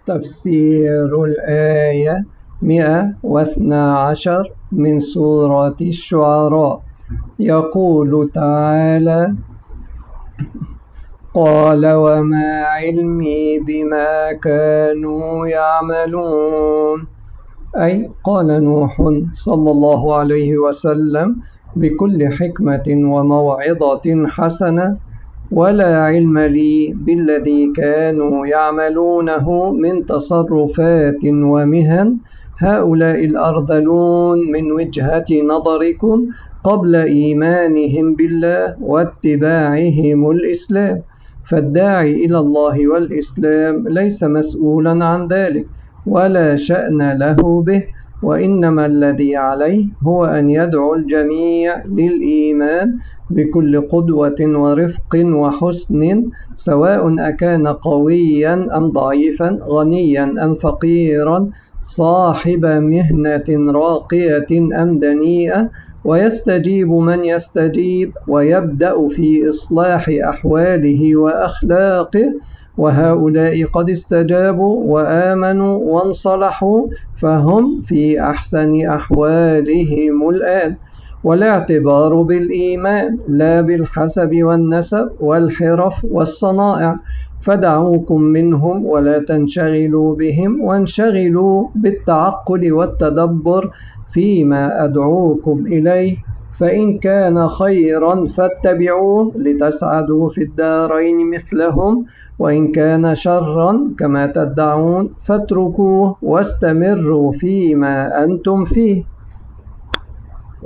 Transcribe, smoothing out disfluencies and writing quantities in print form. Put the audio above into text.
تفسير الآية 112 من سورة الشعراء. يقول تعالى: قال وما علمي بما كانوا يعملون، أي قال نوح صلى الله عليه وسلم بكل حكمة وموعظة حسنة: ولا علم لي بالذي كانوا يعملونه من تصرفات ومهن هؤلاء الأرذلون من وجهة نظركم قبل إيمانهم بالله واتباعهم الإسلام. فالداعي إلى الله والإسلام ليس مسؤولا عن ذلك ولا شأن له به، وإنما الذي عليه هو أن يدعو الجميع للإيمان بكل قدوة ورفق وحسن، سواء أكان قويا أم ضعيفا، غنيا أم فقيرا، صاحب مهنة راقية أم دنيئة، ويستجيب من يستجيب، ويبدأ في إصلاح أحواله وأخلاقه. وهؤلاء قد استجابوا وآمنوا وانصلحوا، فهم في أحسن أحوالهم الآن. والاعتبار بالإيمان لا بالحسب والنسب والحرف والصنائع، فدعوكم منهم ولا تنشغلوا بهم، وانشغلوا بالتعقل والتدبر فيما أدعوكم إليه، فإن كان خيرا فاتبعوه لتسعدوا في الدارين مثلهم، وإن كان شرا كما تدعون فاتركوه واستمروا فيما أنتم فيه.